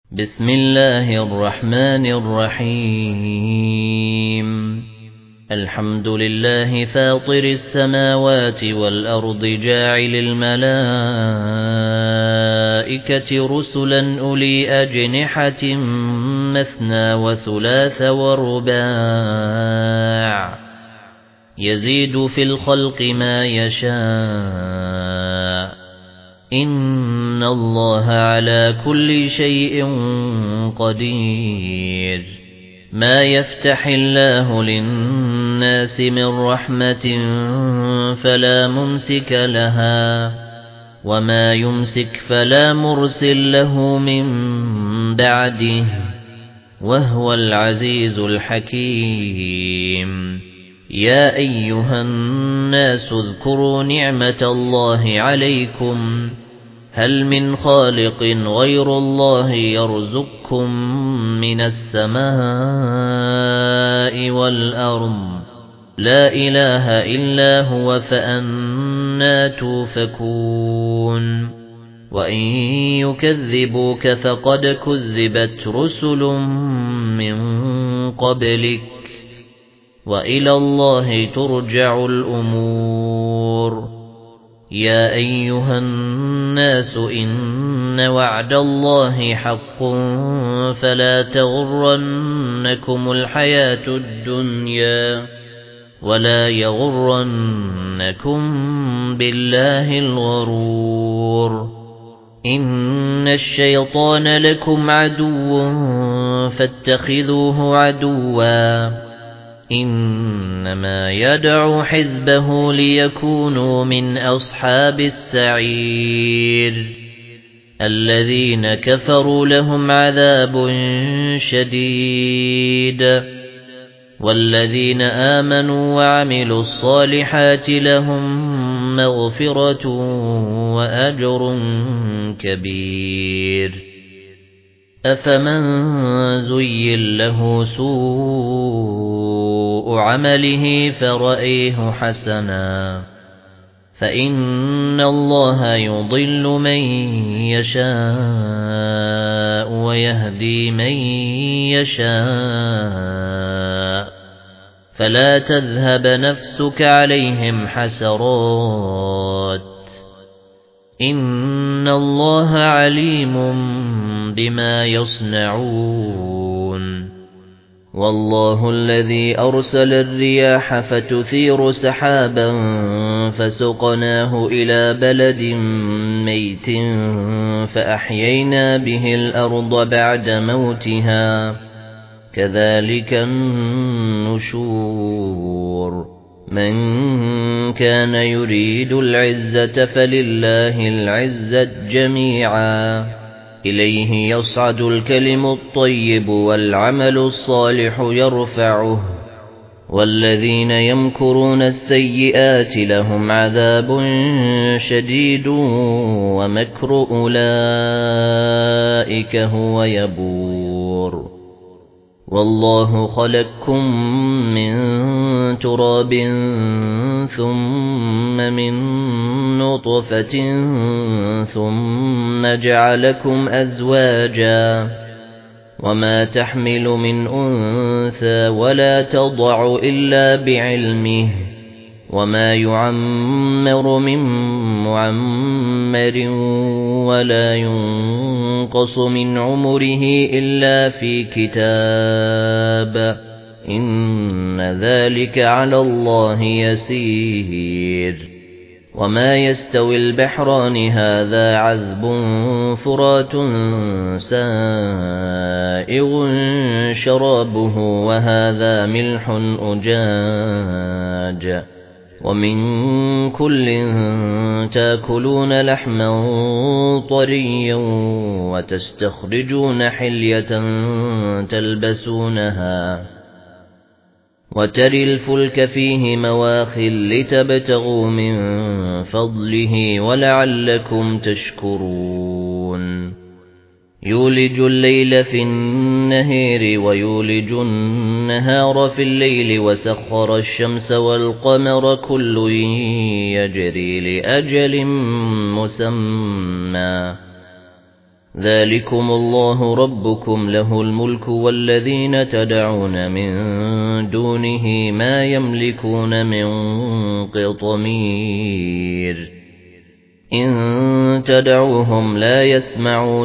بسم الله الرحمن الرحيم الحمد لله فاطر السماوات والأرض جاعل الملائكة رسلا أولي أجنحة مثنى وثلاث ورباع يزيد في الخلق ما يشاء إن الله على كل شيء قدير ما يفتح الله للناس من رحمة فلا ممسك لها وما يمسك فلا مرسل له من بعده وهو العزيز الحكيم يا أيها الناس اذكروا نعمة الله عليكم هل من خالق غير الله يرزقكم من السماء والأرض لا إله إلا هو فأنى توفكون وإن يكذبوك فقد كذبت رسل من قبلك وإلى الله ترجع الأمور يا أيها الناس إن وعد الله حق فلا تغرنكم الحياة الدنيا ولا يغرنكم بالله الغرور إن الشيطان لكم عدو فاتخذوه عدوا إنما يدعو حزبه ليكونوا من أصحاب السعير الذين كفروا لهم عذاب شديد والذين آمنوا وعملوا الصالحات لهم مغفرة وأجر كبير أفمن زين له سوء عمله فرأيه حسنا فإن الله يضل من يشاء ويهدي من يشاء فلا تذهب نفسك عليهم حسرات إن الله عليم بما يصنعون والله الذي أرسل الرياح فتثير سحابا فسقناه إلى بلد ميت فأحيينا به الأرض بعد موتها كذلك النشور من كان يريد العزة فلله العزة جميعا إليه يصعد الكلم الطيب والعمل الصالح يرفعه والذين يمكرون السيئات لهم عذاب شديد ومكر أولئك هو يبور والله خلقكم من تراب ثم من نطفة ثم جعلكم أزواجا وما تحمل من أنثى ولا تضع إلا بعلمه وما يعمر من معمر ولا ينقص من عمره إلا في كتاب إن ذلك على الله يسير وما يستوي البحران هذا عذب فرات سائغ شرابه وهذا ملح أجاج ومن كل تاكلون لحما طريا وتستخرجون حلية تلبسونها وتري الفلك فيه مواخر لتبتغوا من فضله ولعلكم تشكرون يولج الليل في النهار ويولج النهار في الليل وسخر الشمس والقمر كل يجري لأجل مسمى ذلكم الله ربكم له الملك والذين تدعون من دونه ما يملكون من قطمير إن تدعوهم لا يسمعوا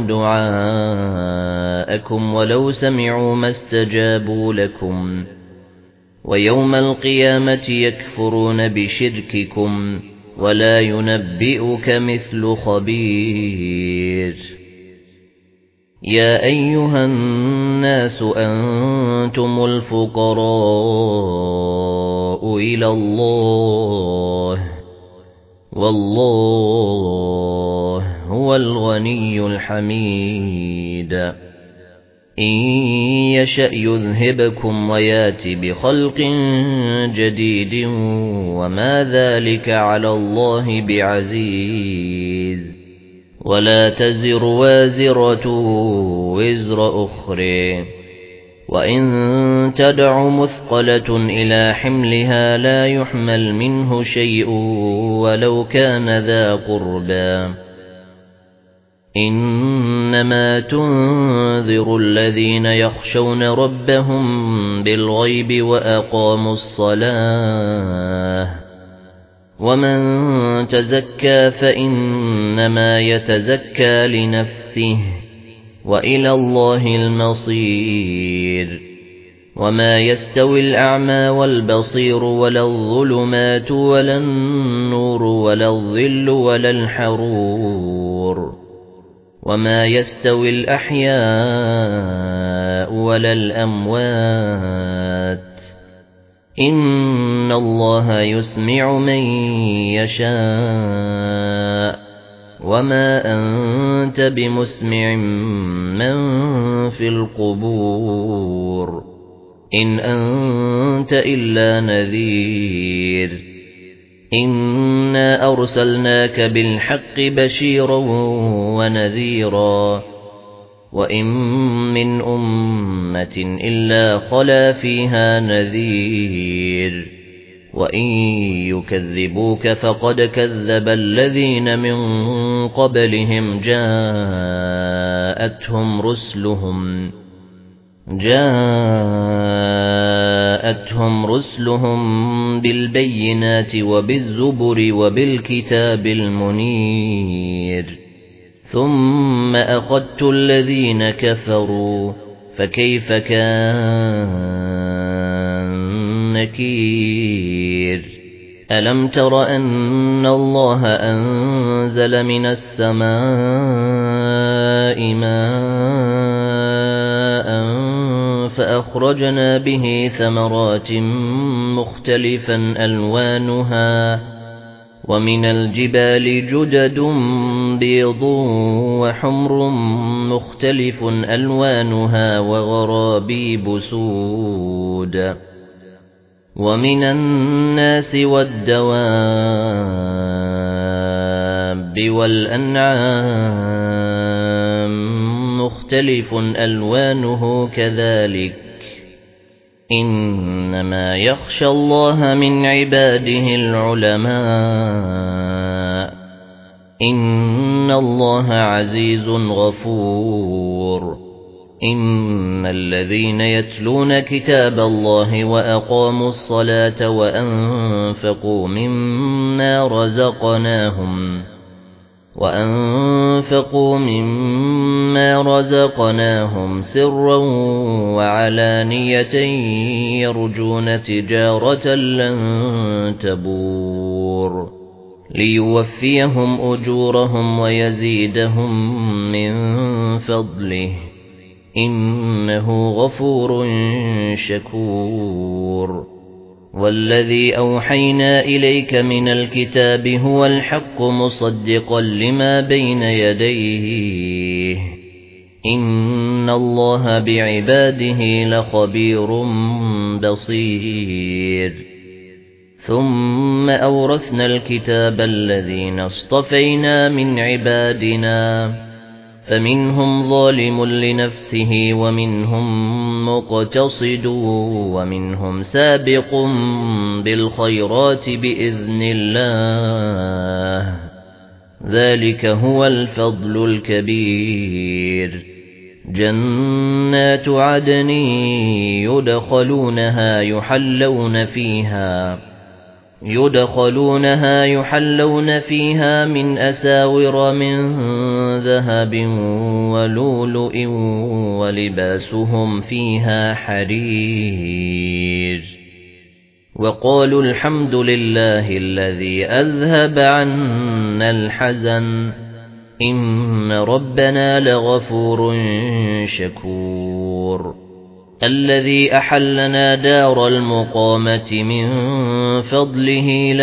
دعاءكم ولو سمعوا ما استجابوا لكم ويوم القيامة يكفرون بشرككم ولا ينبئك مثل خبير يا أيها الناس أنتم الفقراء إلى الله والله هو الغني الحميد إن يشأ يذهبكم ويات بخلق جديد وما ذلك على الله بعزيز ولا تزر وازرة وزر أخرى وإن تدع مثقلة إلى حملها لا يحمل منه شيء ولو كان ذا قربى إنما تنذر الذين يخشون ربهم بالغيب وأقاموا الصلاة ومن تزكى فإنما يتزكى لنفسه وإلى الله المصير وما يستوي الأعمى والبصير ولا الظلمات ولا النور ولا الظل ولا الحرور وما يستوي الأحياء ولا الأموات إن الله يسمع من يشاء وما أنت بمسمع من في القبور إن أنت إلا نذير إنا أرسلناك بالحق بشيرا ونذيرا وإن من أمة إلا خلا فيها نذير وإن يكذبوك فقد كذب الذين من قبلهم جاءتهم رسلهم بالبينات وبالزبر وبالكتاب المنير ثم أخذت الذين كفروا فكيف كان نكير ألم تر أن الله أنزل من السماء ماء فأخرجنا به ثمرات مختلفا ألوانها ومن الجبال جدد بيض وحمر مختلف ألوانها وغرابيب سود ومن الناس والدواب والأنعام مختلف ألوانه كذلك إنما يخشى الله من عباده العلماء إن الله عزيز غفور إن الذين يتلون كتاب الله وأقاموا الصلاة وأنفقوا مما رزقناهم سرا وعلانية يرجون تجارة لن تبور ليوفيهم أجورهم ويزيدهم من فضله إنه غفور شكور والذي أوحينا إليك من الكتاب هو الحق مصدقا لما بين يديه إن الله بعباده لخبير بصير ثم أورثنا الكتاب الذين اصطفينا من عبادنا فمنهم ظالم لنفسه ومنهم مقتصد ومنهم سابق بالخيرات بإذن الله ذلك هو الفضل الكبير جنات عدن يحلون فيها من أساور من ذهب ولؤلؤ ولباسهم فيها حرير وقالوا الحمد لله الذي أذهب عنا الحزن إن ربنا لغفور شكور الذي أحلنا دار المقامة من فضله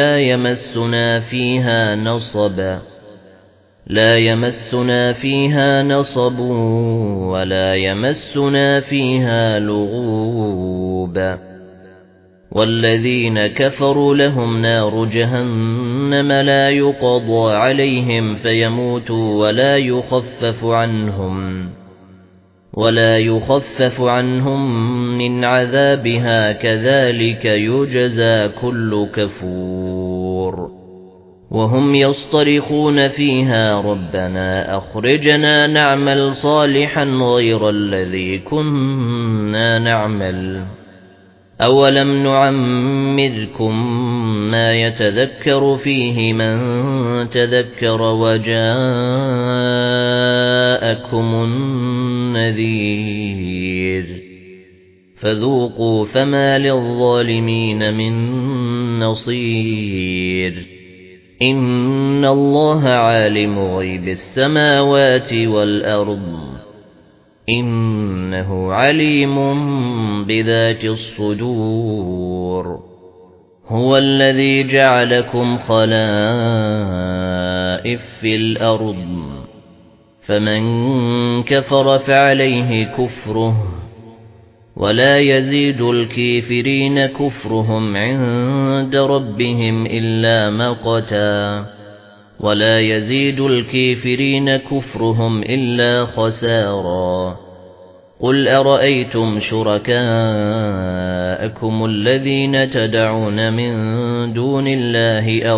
لا يمسنا فيها نصب ولا يمسنا فيها لغوب والذين كفروا لهم نار جهنم لا يقضى عليهم فيموتوا ولا يخفف عنهم من عذابها كذلك يجزى كل كفور وهم يصطرخون فيها ربنا أخرجنا نعمل صالحا غير الذي كنا نعمل أولم نعمركم ما يتذكر فيه من تذكر وجاءكم النذير فذوقوا فما للظالمين من نصير إن الله عالم غيب السماوات والأرض إنه عليم بذات الصدور هو الذي جعلكم خلائف في الأرض فمن كفر فعليه كفره ولا يزيد الكافرين كفرهم عند ربهم إلا مقتا ولا يزيد الكافرين كفرهم إلا خسارا قل أرأيتم شركاءكم الذين تدعون من دون الله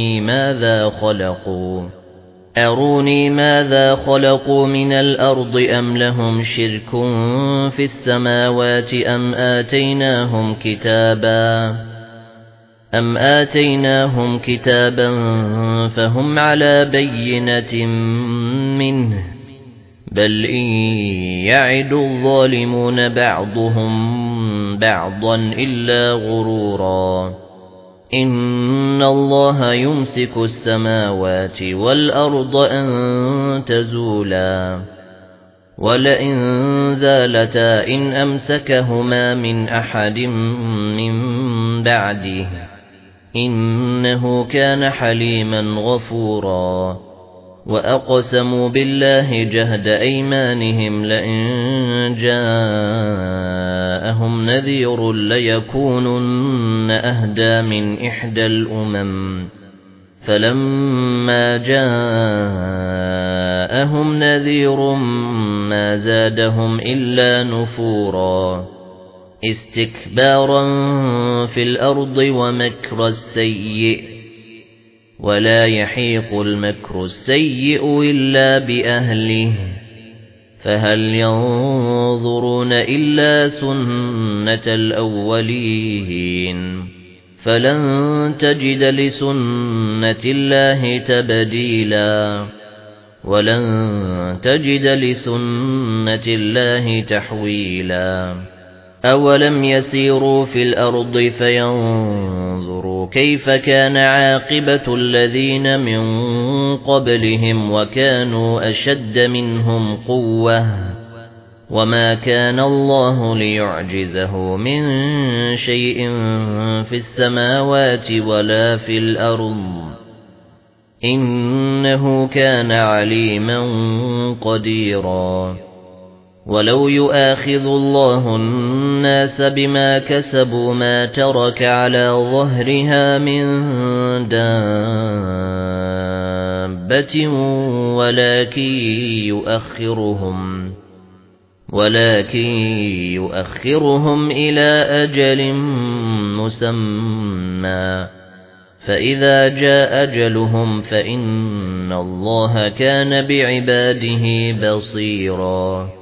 أروني ماذا خلقوا من الأرض أم لهم شرك في السماوات أم آتيناهم كتابا فهم على بينة منه بل إن يعد الظالمون بعضهم بعضا إلا غرورا إن الله يمسك السماوات والأرض أن تزولا ولئن زالتا إن أمسكهما من أحد من بعده إنه كان حليما غفورا وأقسموا بالله جهد أيمانهم لئن جاءهم نذير ليكونن أهدى من إحدى الأمم فلما جاءهم نذير ما زادهم إلا نفورا استكبارا في الأرض ومكر السيء ولا يحيق المكر السيء إلا بأهله فهل ينظرون إلا سنة الأولين فلن تجد لسنة الله تبديلا ولن تجد لسنة الله تحويلا أولم يسيروا في الأرض فينظروا كيف كان عاقبة الذين من قبلهم وكانوا أشد منهم قوة وما كان الله ليعجزه من شيء في السماوات ولا في الأرض إنه كان عليما قديرا ولو يؤاخذ الله الناس بما كسبوا ما ترك على ظهرها من دابة ولكن يؤخرهم إلى أجل مسمى فإذا جاء أجلهم فإن الله كان بعباده بصيرا